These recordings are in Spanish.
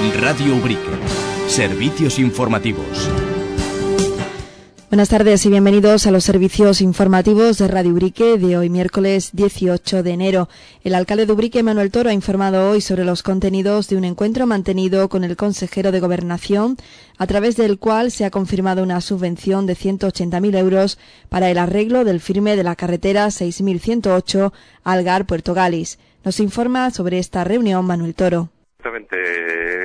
Radio Ubrique. Servicios informativos. Buenas tardes y bienvenidos a los servicios informativos de Radio Ubrique de hoy, miércoles 18 de enero. El alcalde de Ubrique, Manuel Toro, ha informado hoy sobre los contenidos de un encuentro mantenido con el consejero de Gobernación, a través del cual se ha confirmado una subvención de 180.000 euros para el arreglo del firme de la carretera 6108 Algar-Puerto Galis. Nos informa sobre esta reunión Manuel Toro. Exactamente,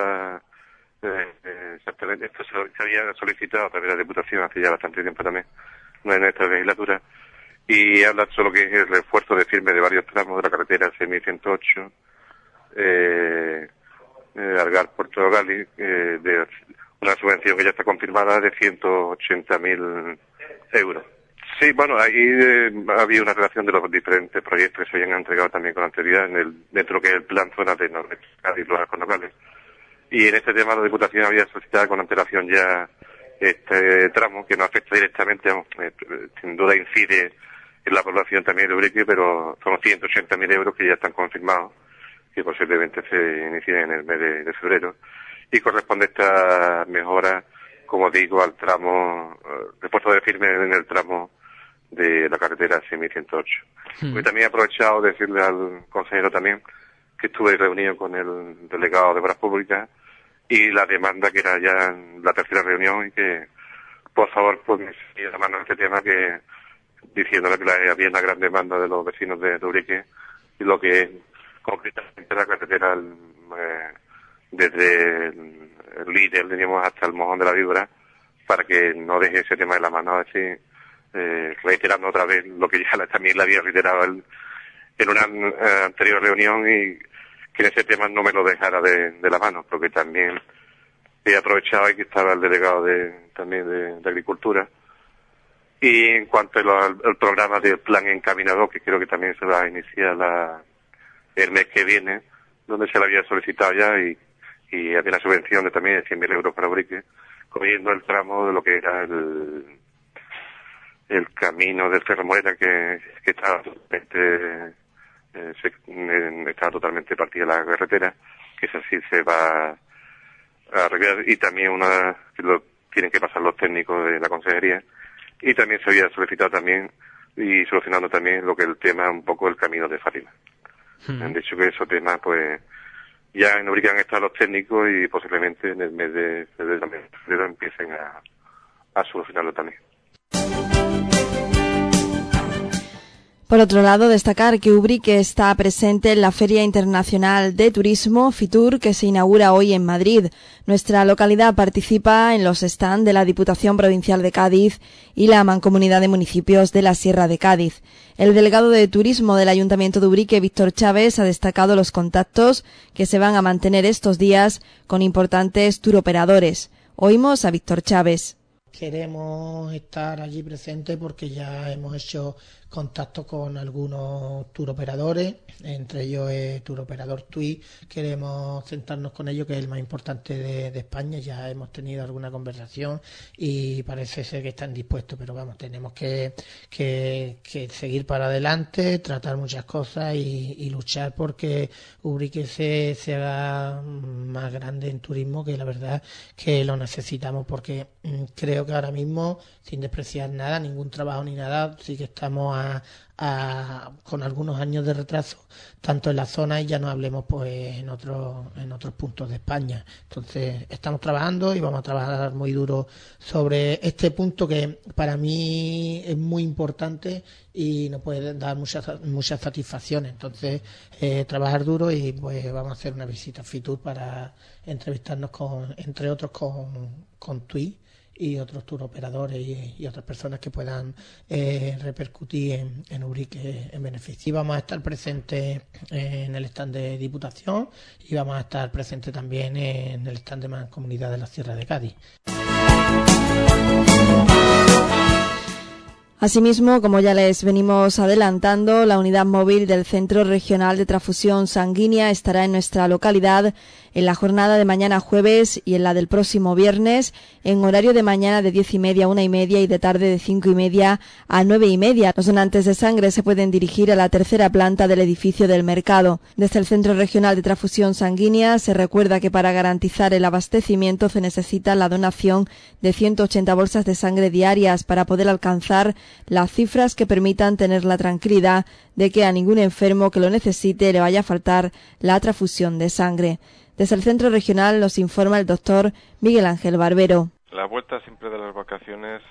esto se había solicitado a través de la Diputación hace ya bastante tiempo también, en esta legislatura, y habla sobre lo que es el refuerzo de firme de varios tramos de la carretera 6108, Algar-Puerto Galis, de una subvención que ya está confirmada de 180.000 euros. Sí, bueno, ahí había una relación de los diferentes proyectos que se habían entregado también con anterioridad dentro de lo que es el plan zona de Noroeste, Cádiz, los Arcos locales. Y en este tema la Diputación había solicitado con antelación ya este tramo, que no afecta directamente, sin duda incide en la población también de Ubrique, pero son 180.000 euros que ya están confirmados, que posiblemente se inicien en el mes de febrero. Y corresponde esta mejora, como digo, al tramo, refuerzo de firme en el tramo de la carretera 6108. Hoy también he aprovechado de decirle al consejero también que estuve reunido con el delegado de Obras Públicas y la demanda, que era ya la tercera reunión, y que por favor pues me siguiera la mano en este tema, que diciéndole que había una gran demanda de los vecinos de Ubrique, y lo que es concretamente la carretera desde el líder, diríamos, hasta el Mojón de la Víbora, para que no deje ese tema de la mano, así reiterando otra vez lo que ya también le había reiterado en una anterior reunión, y que en ese tema no me lo dejara de la mano, porque también he aprovechado y que estaba el delegado también de Agricultura. Y en cuanto al programa del plan encaminado, que creo que también se va a iniciar el mes que viene, donde se le había solicitado ya, y había una subvención de también de 100.000 euros para Ubrique, cogiendo el tramo de lo que era el camino del Cerro Morera, que estaba totalmente partida la carretera, que es así, se va a arreglar, y también que lo tienen que pasar los técnicos de la consejería, y también se había solicitado también y solucionando también lo que el tema un poco el camino de Fátima. Han dicho que esos temas pues ya en Ubrique han estado los técnicos, y posiblemente en el mes de febrero empiecen a solucionarlo también. Por otro lado, destacar que Ubrique está presente en la Feria Internacional de Turismo, FITUR, que se inaugura hoy en Madrid. Nuestra localidad participa en los stands de la Diputación Provincial de Cádiz y la Mancomunidad de Municipios de la Sierra de Cádiz. El delegado de Turismo del Ayuntamiento de Ubrique, Víctor Chávez, ha destacado los contactos que se van a mantener estos días con importantes turoperadores. Oímos a Víctor Chávez. Queremos estar allí presentes porque ya hemos hecho contacto con algunos turoperadores, entre ellos el turoperador TUI. Queremos sentarnos con ellos, que es el más importante de España. Ya hemos tenido alguna conversación y parece ser que están dispuestos, pero vamos, tenemos que seguir para adelante, tratar muchas cosas y luchar porque Ubrique se haga más grande en turismo, que la verdad que lo necesitamos, porque creo que ahora mismo, sin despreciar nada, ningún trabajo ni nada, sí que estamos con algunos años de retraso, tanto en la zona, y ya no hablemos pues en otros puntos de España. Entonces estamos trabajando y vamos a trabajar muy duro sobre este punto, que para mí es muy importante y nos puede dar muchas satisfacciones. Entonces trabajar duro, y pues vamos a hacer una visita a FITUR para entrevistarnos entre otros con TUI y otros turoperadores y otras personas que puedan repercutir en Ubrique en beneficio. Y vamos a estar presentes en el stand de Diputación, y vamos a estar presentes también en el stand de Mancomunidad de la Sierra de Cádiz. Asimismo, como ya les venimos adelantando, la unidad móvil del Centro Regional de Transfusión Sanguínea estará en nuestra localidad en la jornada de mañana jueves y en la del próximo viernes, en horario de mañana de 10:30 a 1:30 y de tarde de 5:30 a 9:30. Los donantes de sangre se pueden dirigir a la tercera planta del edificio del Mercado. Desde el Centro Regional de Transfusión Sanguínea se recuerda que para garantizar el abastecimiento se necesita la donación de 180 bolsas de sangre diarias para poder alcanzar las cifras que permitan tener la tranquilidad de que a ningún enfermo que lo necesite le vaya a faltar la transfusión de sangre. Desde el centro regional nos informa el doctor Miguel Ángel Barbero. La vuelta siempre de las vacaciones,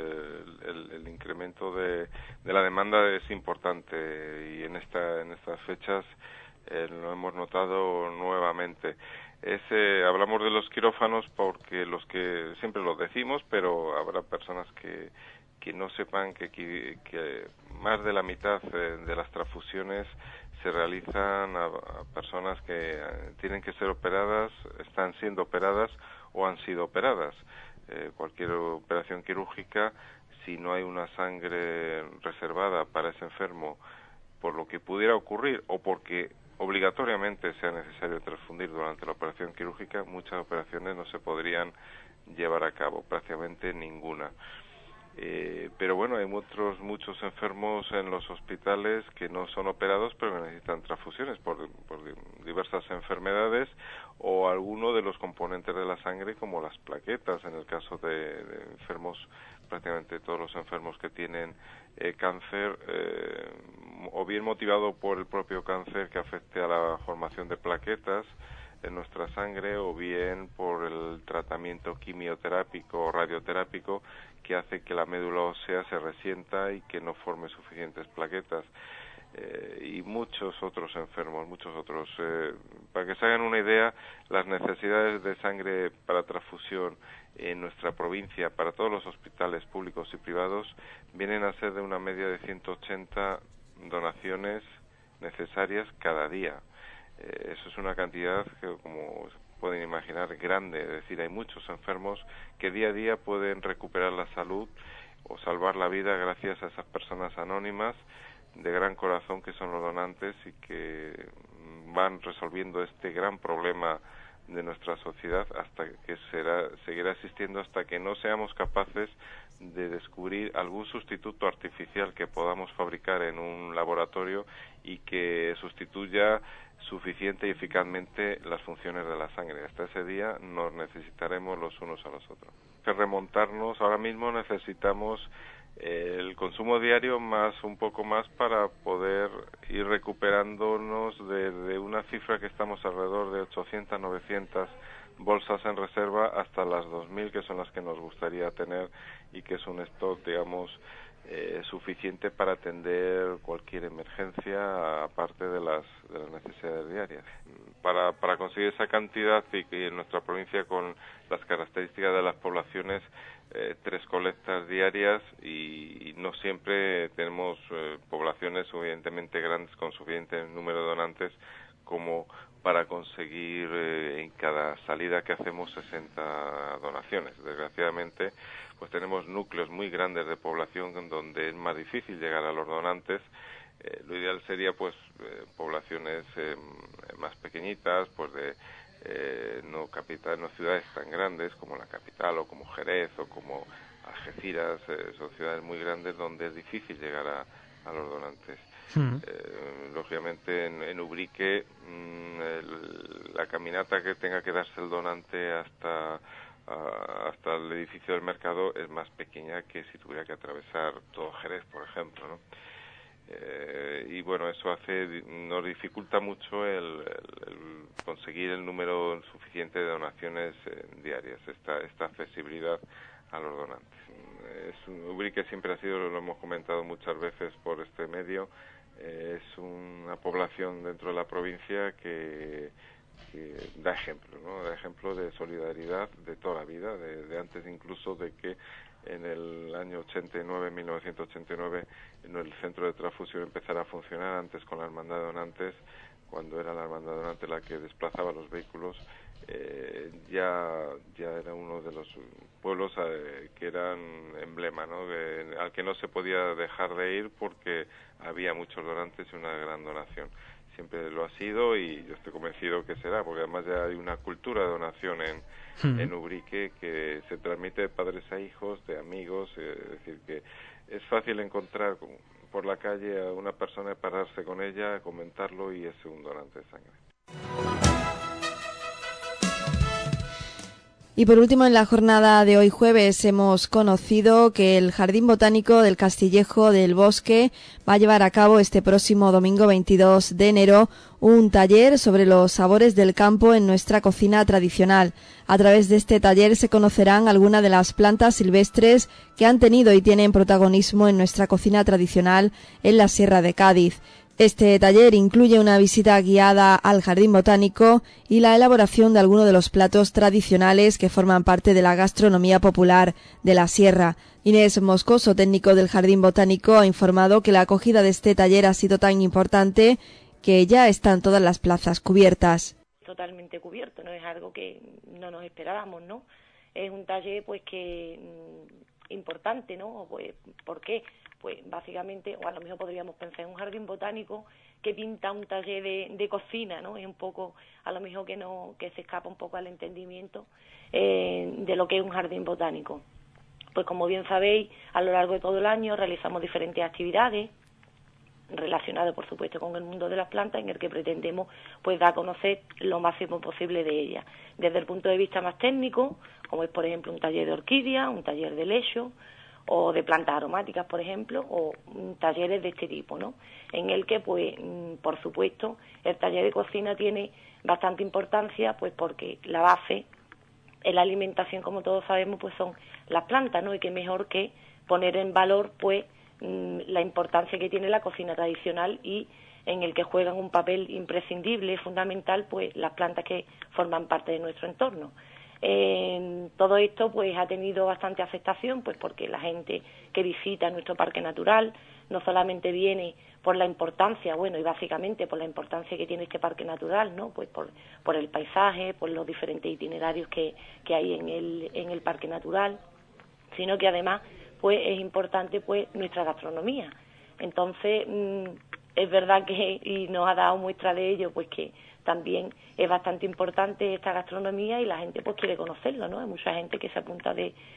el incremento de la demanda es importante y en estas fechas lo hemos notado nuevamente. Hablamos de los quirófanos porque los que siempre lo decimos, pero habrá personas que no sepan que más de la mitad de las transfusiones se realizan a personas que tienen que ser operadas, están siendo operadas o han sido operadas. Cualquier operación quirúrgica, si no hay una sangre reservada para ese enfermo, por lo que pudiera ocurrir o porque obligatoriamente sea necesario transfundir durante la operación quirúrgica, muchas operaciones no se podrían llevar a cabo, prácticamente ninguna. Pero bueno, hay muchos enfermos en los hospitales que no son operados pero que necesitan transfusiones por diversas enfermedades o alguno de los componentes de la sangre como las plaquetas en el caso de enfermos, prácticamente todos los enfermos que tienen cáncer, o bien motivado por el propio cáncer que afecte a la formación de plaquetas en nuestra sangre o bien por el tratamiento quimioterápico o radioterápico que hace que la médula ósea se resienta y que no forme suficientes plaquetas, y muchos otros enfermos, para que se hagan una idea, las necesidades de sangre para transfusión en nuestra provincia para todos los hospitales públicos y privados vienen a ser de una media de 180 donaciones necesarias cada día. Eso es una cantidad que, como pueden imaginar, grande, es decir, hay muchos enfermos que día a día pueden recuperar la salud o salvar la vida gracias a esas personas anónimas de gran corazón que son los donantes y que van resolviendo este gran problema de nuestra sociedad hasta que seguirá existiendo hasta que no seamos capaces de descubrir algún sustituto artificial que podamos fabricar en un laboratorio y que sustituya suficiente y eficazmente las funciones de la sangre. Hasta ese día nos necesitaremos los unos a los otros. Que remontarnos, ahora mismo necesitamos el consumo diario un poco más para poder ir recuperándonos de una cifra que estamos alrededor de 800, 900 bolsas en reserva hasta las 2.000 que son las que nos gustaría tener y que es un stock, digamos, suficiente para atender cualquier emergencia aparte de las necesidades diarias. Para conseguir esa cantidad y que en nuestra provincia con las características de las poblaciones 3 colectas diarias y no siempre tenemos poblaciones suficientemente grandes con suficiente número de donantes como para conseguir en cada salida que hacemos 60 donaciones. Desgraciadamente, pues tenemos núcleos muy grandes de población donde es más difícil llegar a los donantes. Lo ideal sería pues poblaciones más pequeñitas, pues de no ciudades tan grandes como la capital o como Jerez o como Algeciras, son ciudades muy grandes donde es difícil llegar a los donantes. Lógicamente en Ubrique la caminata que tenga que darse el donante hasta el edificio del mercado es más pequeña que si tuviera que atravesar todo Jerez, por ejemplo, ¿no? Y bueno, eso nos dificulta mucho el conseguir el número suficiente de donaciones diarias, esta accesibilidad a los donantes. Ubrique siempre ha sido, lo hemos comentado muchas veces por este medio, es una población dentro de la provincia que da ejemplo, ¿no? Da ejemplo de solidaridad de toda la vida, de antes incluso de que en el año 1989, el centro de transfusión empezara a funcionar, antes con la hermandad de donantes, cuando era la hermandad donante la que desplazaba los vehículos, ya era uno de los pueblos que eran emblema, ¿no? Al que no se podía dejar de ir porque había muchos donantes y una gran donación. Siempre lo ha sido y yo estoy convencido que será, porque además ya hay una cultura de donación en Ubrique que se transmite de padres a hijos, de amigos, es decir, que es fácil encontrar por la calle a una persona, pararse con ella, comentarlo y es un donante de sangre. Y por último, en la jornada de hoy jueves hemos conocido que el Jardín Botánico del Castillejo del Bosque va a llevar a cabo este próximo domingo 22 de enero un taller sobre los sabores del campo en nuestra cocina tradicional. A través de este taller se conocerán algunas de las plantas silvestres que han tenido y tienen protagonismo en nuestra cocina tradicional en la Sierra de Cádiz. Este taller incluye una visita guiada al Jardín Botánico y la elaboración de algunos de los platos tradicionales que forman parte de la gastronomía popular de la Sierra. Inés Moscoso, técnico del Jardín Botánico, ha informado que la acogida de este taller ha sido tan importante que ya están todas las plazas cubiertas. Totalmente cubierto, no es algo que no nos esperábamos, ¿no? Es un taller pues que importante, ¿no? Pues, ¿por qué? Pues básicamente, o a lo mejor podríamos pensar en un jardín botánico que pinta un taller de cocina, ¿no? Es un poco, a lo mejor que se escapa un poco al entendimiento de lo que es un jardín botánico. Pues como bien sabéis, a lo largo de todo el año realizamos diferentes actividades relacionadas, por supuesto, con el mundo de las plantas, en el que pretendemos pues dar a conocer lo máximo posible de ellas, desde el punto de vista más técnico, como es por ejemplo un taller de orquídea, un taller de lecho, o de plantas aromáticas, por ejemplo, o talleres de este tipo, ¿no? En el que, pues, por supuesto, el taller de cocina tiene bastante importancia, pues porque la base en la alimentación, como todos sabemos, pues son las plantas, ¿no? Y qué mejor que poner en valor, pues, la importancia que tiene la cocina tradicional y en el que juegan un papel imprescindible, fundamental, pues, las plantas que forman parte de nuestro entorno. Todo esto pues ha tenido bastante aceptación, pues porque la gente que visita nuestro parque natural no solamente viene por la importancia, bueno, y básicamente por la importancia que tiene este parque natural, ¿no? Pues por el paisaje, por los diferentes itinerarios que hay en el parque natural, sino que además pues es importante pues nuestra gastronomía. Entonces es verdad que, y nos ha dado muestra de ello, pues que también es bastante importante esta gastronomía y la gente pues quiere conocerlo, ¿no? Hay mucha gente que se apunta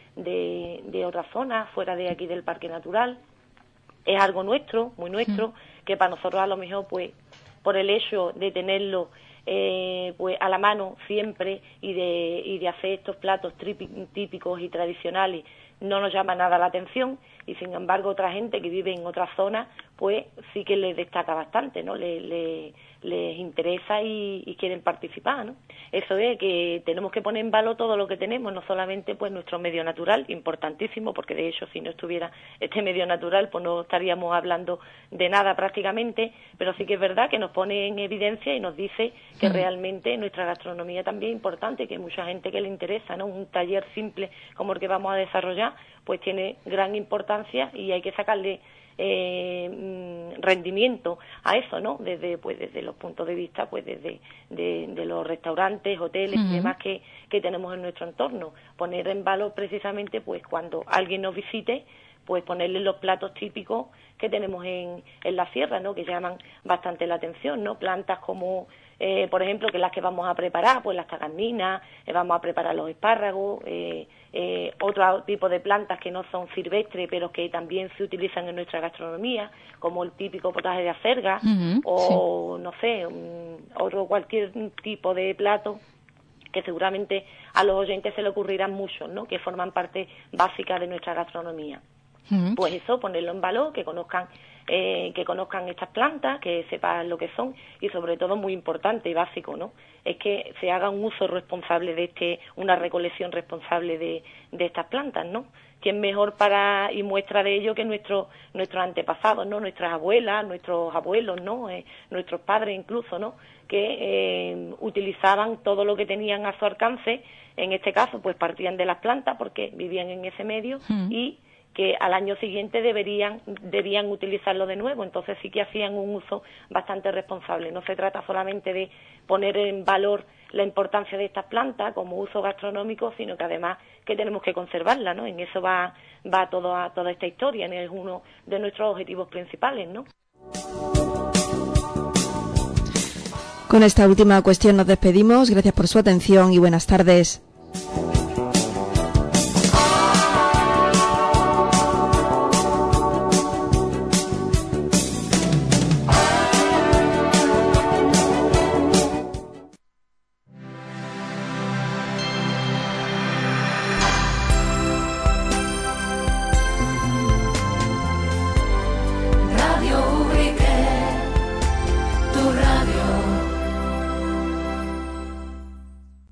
de otras zonas, fuera de aquí del Parque Natural. Es algo nuestro, muy nuestro, que para nosotros a lo mejor pues por el hecho de tenerlo pues a la mano siempre y de hacer estos platos típicos y tradicionales no nos llama nada la atención, y sin embargo otra gente que vive en otras zonas pues sí que les destaca bastante, ¿no? Les interesa y quieren participar, ¿no? Eso es que tenemos que poner en valor todo lo que tenemos, no solamente pues nuestro medio natural, importantísimo, porque de hecho si no estuviera este medio natural pues no estaríamos hablando de nada prácticamente, pero sí que es verdad que nos pone en evidencia y nos dice que realmente nuestra gastronomía también es importante, que hay mucha gente que le interesa, ¿no? Un taller simple como el que vamos a desarrollar pues tiene gran importancia y hay que sacarle rendimiento a eso, ¿no? Desde los puntos de vista pues de los restaurantes, hoteles y demás que tenemos en nuestro entorno, poner en valor precisamente pues cuando alguien nos visite, pues ponerle los platos típicos que tenemos en la sierra, ¿no? Que llaman bastante la atención, ¿no? Plantas como por ejemplo, que las que vamos a preparar, pues las tagarninas, vamos a preparar los espárragos, otro tipo de plantas que no son silvestres, pero que también se utilizan en nuestra gastronomía, como el típico potaje de acelga, o sí, no sé, otro cualquier tipo de plato que seguramente a los oyentes se le ocurrirán muchos, ¿no? Que forman parte básica de nuestra gastronomía. Pues eso, ponerlo en valor, que conozcan estas plantas, que sepan lo que son, y sobre todo muy importante y básico, ¿no? Es que se haga un uso responsable una recolección responsable de estas plantas, ¿no? ¿Quién mejor y muestra de ello que nuestros antepasados, ¿no? Nuestras abuelas, nuestros abuelos, ¿no? Nuestros padres incluso, ¿no? Que utilizaban todo lo que tenían a su alcance. En este caso, pues partían de las plantas porque vivían en ese medio y que al año siguiente debían utilizarlo de nuevo. Entonces sí que hacían un uso bastante responsable. No se trata solamente de poner en valor la importancia de estas plantas como uso gastronómico, sino que además que tenemos que conservarla, ¿no? En eso va toda esta historia, ¿no? Es uno de nuestros objetivos principales, ¿no? Con esta última cuestión nos despedimos. Gracias por su atención y buenas tardes.